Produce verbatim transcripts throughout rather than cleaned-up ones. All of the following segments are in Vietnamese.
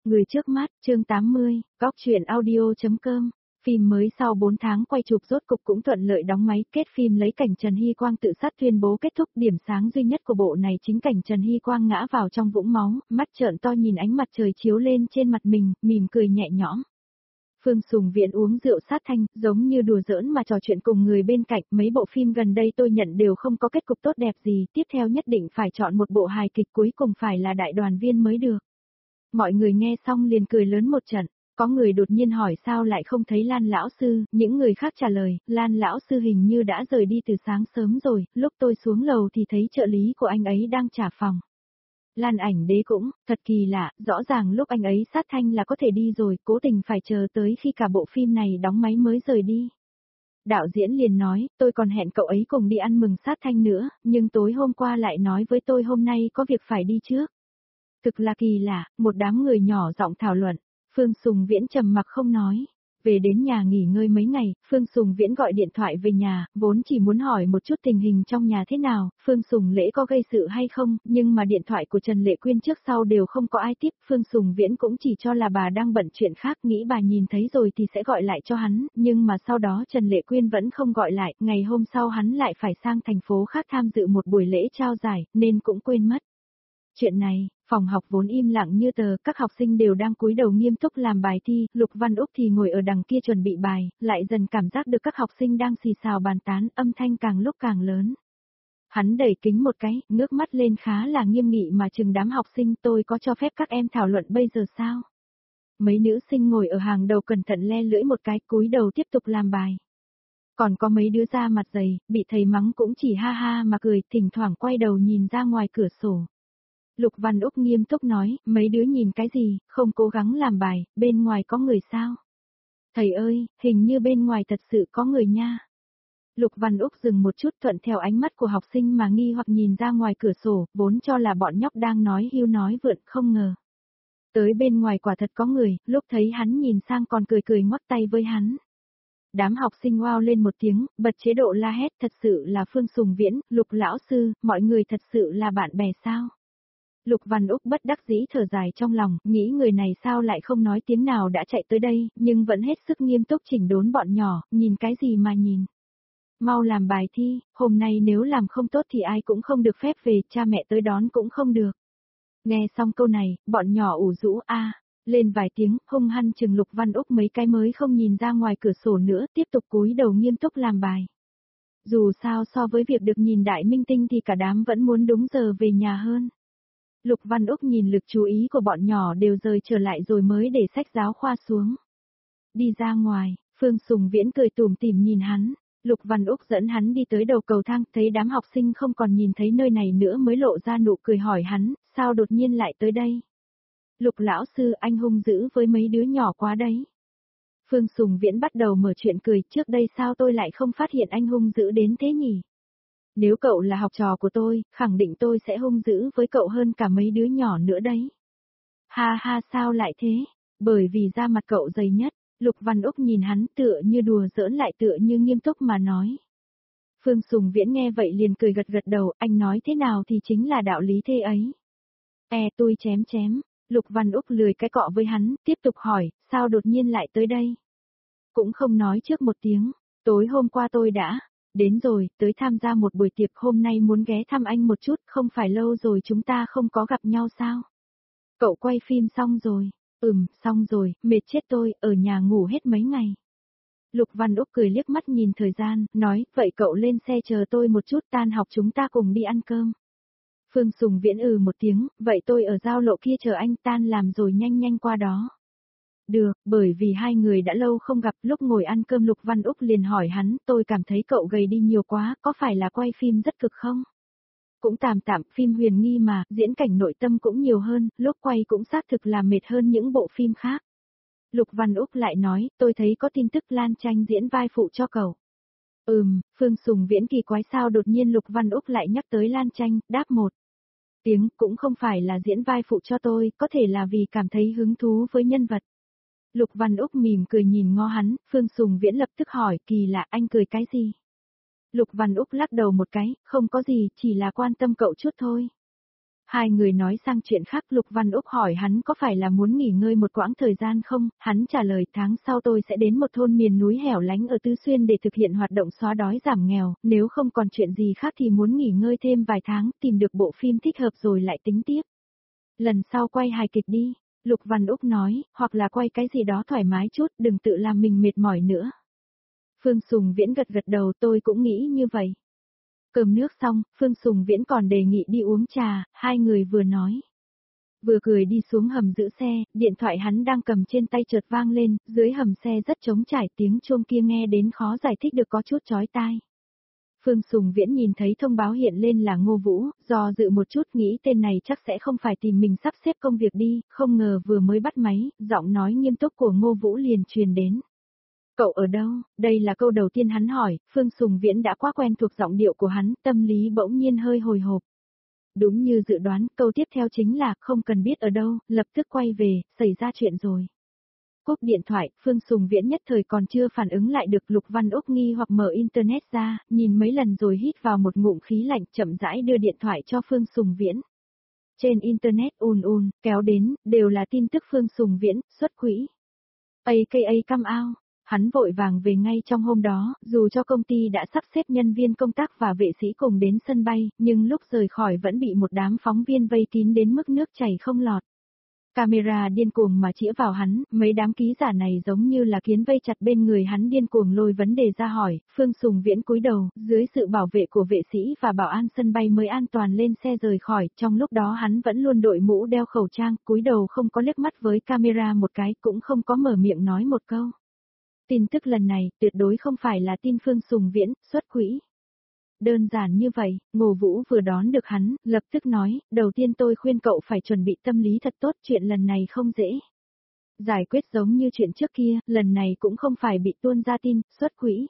Người trước mắt, chương tám mươi, góc truyện audio.com. Phim mới sau bốn tháng quay chụp rốt cục cũng thuận lợi đóng máy, kết phim lấy cảnh Trần Hy Quang tự sát tuyên bố kết thúc. Điểm sáng duy nhất của bộ này chính cảnh Trần Hy Quang ngã vào trong vũng máu, mắt trợn to nhìn ánh mặt trời chiếu lên trên mặt mình, mỉm cười nhẹ nhõm. Phương Sùng Viễn uống rượu sát thanh, giống như đùa giỡn mà trò chuyện cùng người bên cạnh. Mấy bộ phim gần đây tôi nhận đều không có kết cục tốt đẹp gì, tiếp theo nhất định phải chọn một bộ hài kịch cuối cùng phải là đại đoàn viên mới được. Mọi người nghe xong liền cười lớn một trận, có người đột nhiên hỏi sao lại không thấy Lan lão sư, những người khác trả lời, Lan lão sư hình như đã rời đi từ sáng sớm rồi, lúc tôi xuống lầu thì thấy trợ lý của anh ấy đang trả phòng. Lan Ảnh Đế cũng, thật kỳ lạ, rõ ràng lúc anh ấy sát thanh là có thể đi rồi, cố tình phải chờ tới khi cả bộ phim này đóng máy mới rời đi. Đạo diễn liền nói, tôi còn hẹn cậu ấy cùng đi ăn mừng sát thanh nữa, nhưng tối hôm qua lại nói với tôi hôm nay có việc phải đi trước. Thực là kỳ lạ, một đám người nhỏ giọng thảo luận, Phương Sùng Viễn trầm mặc không nói. Về đến nhà nghỉ ngơi mấy ngày, Phương Sùng Viễn gọi điện thoại về nhà, vốn chỉ muốn hỏi một chút tình hình trong nhà thế nào, Phương Sùng Lễ có gây sự hay không, nhưng mà điện thoại của Trần Lệ Quyên trước sau đều không có ai tiếp, Phương Sùng Viễn cũng chỉ cho là bà đang bận chuyện khác, nghĩ bà nhìn thấy rồi thì sẽ gọi lại cho hắn, nhưng mà sau đó Trần Lệ Quyên vẫn không gọi lại, ngày hôm sau hắn lại phải sang thành phố khác tham dự một buổi lễ trao giải, nên cũng quên mất. Chuyện này, phòng học vốn im lặng như tờ, các học sinh đều đang cúi đầu nghiêm túc làm bài thi, Lục Văn Úc thì ngồi ở đằng kia chuẩn bị bài, lại dần cảm giác được các học sinh đang xì xào bàn tán, âm thanh càng lúc càng lớn. Hắn đẩy kính một cái, ngước mắt lên khá là nghiêm nghị mà chừng đám học sinh, tôi có cho phép các em thảo luận bây giờ sao? Mấy nữ sinh ngồi ở hàng đầu cẩn thận le lưỡi một cái, cúi đầu tiếp tục làm bài. Còn có mấy đứa da mặt dày, bị thầy mắng cũng chỉ ha ha mà cười, thỉnh thoảng quay đầu nhìn ra ngoài cửa sổ. Lục Văn Úc nghiêm túc nói, mấy đứa nhìn cái gì, không cố gắng làm bài, bên ngoài có người sao? Thầy ơi, hình như bên ngoài thật sự có người nha. Lục Văn Úc dừng một chút thuận theo ánh mắt của học sinh mà nghi hoặc nhìn ra ngoài cửa sổ, vốn cho là bọn nhóc đang nói hưu nói vượn, không ngờ. Tới bên ngoài quả thật có người, lúc thấy hắn nhìn sang còn cười cười ngoắc tay với hắn. Đám học sinh wow lên một tiếng, bật chế độ la hét, thật sự là Phương Sùng Viễn, Lục lão sư, mọi người thật sự là bạn bè sao? Lục Văn Úc bất đắc dĩ thở dài trong lòng, nghĩ người này sao lại không nói tiếng nào đã chạy tới đây, nhưng vẫn hết sức nghiêm túc chỉnh đốn bọn nhỏ, nhìn cái gì mà nhìn. Mau làm bài thi, hôm nay nếu làm không tốt thì ai cũng không được phép về, cha mẹ tới đón cũng không được. Nghe xong câu này, bọn nhỏ ủ rũ a, lên vài tiếng, hung hăng chừng Lục Văn Úc mấy cái mới không nhìn ra ngoài cửa sổ nữa, tiếp tục cúi đầu nghiêm túc làm bài. Dù sao so với việc được nhìn đại minh tinh thì cả đám vẫn muốn đúng giờ về nhà hơn. Lục Văn Úc nhìn lực chú ý của bọn nhỏ đều rời trở lại rồi mới để sách giáo khoa xuống. Đi ra ngoài, Phương Sùng Viễn cười tủm tỉm nhìn hắn, Lục Văn Úc dẫn hắn đi tới đầu cầu thang, thấy đám học sinh không còn nhìn thấy nơi này nữa mới lộ ra nụ cười hỏi hắn, sao đột nhiên lại tới đây? Lục lão sư, anh hung dữ với mấy đứa nhỏ quá đấy. Phương Sùng Viễn bắt đầu mở chuyện cười, trước đây sao tôi lại không phát hiện anh hung dữ đến thế nhỉ? Nếu cậu là học trò của tôi, khẳng định tôi sẽ hung dữ với cậu hơn cả mấy đứa nhỏ nữa đấy. Ha ha, sao lại thế? Bởi vì da mặt cậu dày nhất. Lục Văn Úc nhìn hắn tựa như đùa giỡn lại tựa như nghiêm túc mà nói. Phương Sùng Viễn nghe vậy liền cười gật gật đầu, anh nói thế nào thì chính là đạo lý thế ấy. E tôi chém chém, Lục Văn Úc lười cái cọ với hắn, tiếp tục hỏi, sao đột nhiên lại tới đây? Cũng không nói trước một tiếng, tối hôm qua tôi đã... Đến rồi, tới tham gia một buổi tiệc, hôm nay muốn ghé thăm anh một chút, không phải lâu rồi chúng ta không có gặp nhau sao? Cậu quay phim xong rồi, ừm, xong rồi, mệt chết tôi, ở nhà ngủ hết mấy ngày. Lục Văn Úc cười liếc mắt nhìn thời gian, nói, vậy cậu lên xe chờ tôi một chút, tan học chúng ta cùng đi ăn cơm. Phương Sùng Viễn ừ một tiếng, vậy tôi ở giao lộ kia chờ anh, tan làm rồi nhanh nhanh qua đó. Được, bởi vì hai người đã lâu không gặp, lúc ngồi ăn cơm Lục Văn Úc liền hỏi hắn, tôi cảm thấy cậu gầy đi nhiều quá, có phải là quay phim rất cực không? Cũng tạm tạm, phim huyền nghi mà, diễn cảnh nội tâm cũng nhiều hơn, lúc quay cũng xác thực là mệt hơn những bộ phim khác. Lục Văn Úc lại nói, tôi thấy có tin tức Lan Tranh diễn vai phụ cho cậu. Ừm, Phương Sùng Viễn kỳ quái sao đột nhiên Lục Văn Úc lại nhắc tới Lan Tranh, đáp một tiếng, cũng không phải là diễn vai phụ cho tôi, có thể là vì cảm thấy hứng thú với nhân vật. Lục Văn Úc mỉm cười nhìn ngó hắn, Phương Sùng Viễn lập tức hỏi, kỳ lạ, anh cười cái gì? Lục Văn Úc lắc đầu một cái, không có gì, chỉ là quan tâm cậu chút thôi. Hai người nói sang chuyện khác, Lục Văn Úc hỏi hắn có phải là muốn nghỉ ngơi một quãng thời gian không, hắn trả lời tháng sau tôi sẽ đến một thôn miền núi hẻo lánh ở Tứ Xuyên để thực hiện hoạt động xóa đói giảm nghèo, nếu không còn chuyện gì khác thì muốn nghỉ ngơi thêm vài tháng, tìm được bộ phim thích hợp rồi lại tính tiếp. Lần sau quay hài kịch đi, Lục Văn Úc nói, hoặc là quay cái gì đó thoải mái chút, đừng tự làm mình mệt mỏi nữa. Phương Sùng Viễn gật gật đầu, tôi cũng nghĩ như vậy. Cơm nước xong, Phương Sùng Viễn còn đề nghị đi uống trà, hai người vừa nói. Vừa cười đi xuống hầm giữ xe, điện thoại hắn đang cầm trên tay chợt vang lên, dưới hầm xe rất trống trải, tiếng chuông kia nghe đến khó giải thích được, có chút chói tai. Phương Sùng Viễn nhìn thấy thông báo hiện lên là Ngô Vũ, do dự một chút nghĩ tên này chắc sẽ không phải tìm mình sắp xếp công việc đi, không ngờ vừa mới bắt máy, giọng nói nghiêm túc của Ngô Vũ liền truyền đến. Cậu ở đâu? Đây là câu đầu tiên hắn hỏi, Phương Sùng Viễn đã quá quen thuộc giọng điệu của hắn, tâm lý bỗng nhiên hơi hồi hộp. Đúng như dự đoán, câu tiếp theo chính là, không cần biết ở đâu, lập tức quay về, xảy ra chuyện rồi. Cúp điện thoại, Phương Sùng Viễn nhất thời còn chưa phản ứng lại được. Lục Văn Úc nghi hoặc mở internet ra, nhìn mấy lần rồi hít vào một ngụm khí lạnh, chậm rãi đưa điện thoại cho Phương Sùng Viễn. Trên internet ùn ùn, kéo đến, đều là tin tức Phương Sùng Viễn, xuất quỹ. a ca a come out. Hắn vội vàng về ngay trong hôm đó, dù cho công ty đã sắp xếp nhân viên công tác và vệ sĩ cùng đến sân bay, nhưng lúc rời khỏi vẫn bị một đám phóng viên vây kín đến mức nước chảy không lọt. Camera điên cuồng mà chĩa vào hắn, mấy đám ký giả này giống như là kiến vây chặt bên người hắn, điên cuồng lôi vấn đề ra hỏi. Phương Sùng Viễn cúi đầu, dưới sự bảo vệ của vệ sĩ và bảo an sân bay mới an toàn lên xe rời khỏi, trong lúc đó hắn vẫn luôn đội mũ đeo khẩu trang, cúi đầu không có liếc mắt với camera một cái, cũng không có mở miệng nói một câu. Tin tức lần này, tuyệt đối không phải là tin Phương Sùng Viễn, xuất quỹ. Đơn giản như vậy, Ngô Vũ vừa đón được hắn, lập tức nói, đầu tiên tôi khuyên cậu phải chuẩn bị tâm lý thật tốt, chuyện lần này không dễ. Giải quyết giống như chuyện trước kia, lần này cũng không phải bị tuôn ra tin, xuất quỹ.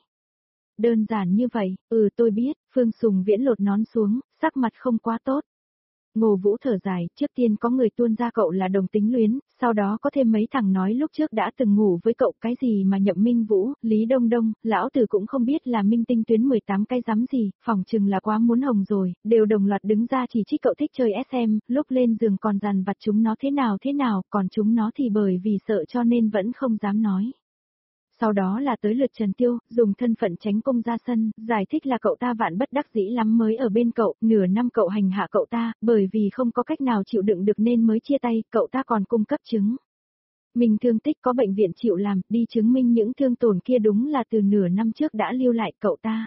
Đơn giản như vậy, ừ tôi biết, Phương Sùng Viễn lột nón xuống, sắc mặt không quá tốt. Ngô Vũ thở dài, trước tiên có người tuôn ra cậu là đồng tính luyến, sau đó có thêm mấy thằng nói lúc trước đã từng ngủ với cậu, cái gì mà Nhậm Minh Vũ, Lý Đông Đông, lão tử cũng không biết là minh tinh tuyến mười tám cái rắm gì, phỏng chừng là quá muốn hồng rồi, đều đồng loạt đứng ra chỉ trích cậu thích chơi ét em, lúc lên giường còn dằn vặt chúng nó thế nào thế nào, còn chúng nó thì bởi vì sợ cho nên vẫn không dám nói. Sau đó là tới lượt Trần Tiêu, dùng thân phận tránh công ra sân, giải thích là cậu ta vạn bất đắc dĩ lắm mới ở bên cậu, nửa năm cậu hành hạ cậu ta, bởi vì không có cách nào chịu đựng được nên mới chia tay, cậu ta còn cung cấp chứng. Mình thương tích có bệnh viện chịu làm, đi chứng minh những thương tổn kia đúng là từ nửa năm trước đã lưu lại cậu ta.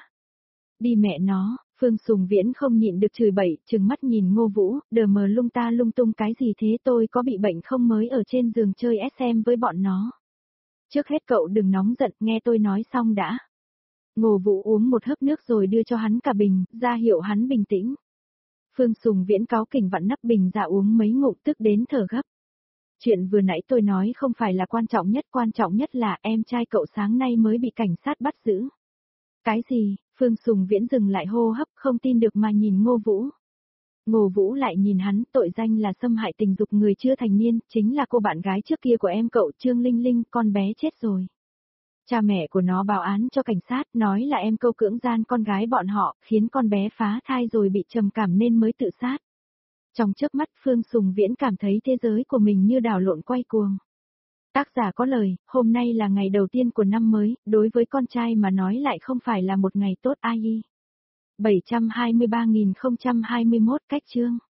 Đi mẹ nó, Phương Sùng Viễn không nhịn được chửi bậy, trừng mắt nhìn Ngô Vũ, đờ mờ lung ta lung tung cái gì thế, tôi có bị bệnh không mới ở trên giường chơi ét em với bọn nó. Trước hết cậu đừng nóng giận, nghe tôi nói xong đã. Ngô Vũ uống một hớp nước rồi đưa cho hắn cả bình, ra hiệu hắn bình tĩnh. Phương Sùng Viễn cáu kỉnh vặn nắp bình ra uống mấy ngụm tức đến thở gấp. Chuyện vừa nãy tôi nói không phải là quan trọng nhất, quan trọng nhất là em trai cậu sáng nay mới bị cảnh sát bắt giữ. Cái gì? Phương Sùng Viễn dừng lại hô hấp, không tin được mà nhìn Ngô Vũ. Ngô Vũ lại nhìn hắn, tội danh là xâm hại tình dục người chưa thành niên, chính là cô bạn gái trước kia của em cậu, Trương Linh Linh, con bé chết rồi. Cha mẹ của nó báo án cho cảnh sát, nói là em câu cưỡng gian con gái bọn họ, khiến con bé phá thai rồi bị trầm cảm nên mới tự sát. Trong chớp mắt Phương Sùng Viễn cảm thấy thế giới của mình như đảo lộn quay cuồng. Tác giả có lời, hôm nay là ngày đầu tiên của năm mới, đối với con trai mà nói lại không phải là một ngày tốt ai. bảy trăm hai mươi ba nghìn không trăm hai mươi mốt cách chương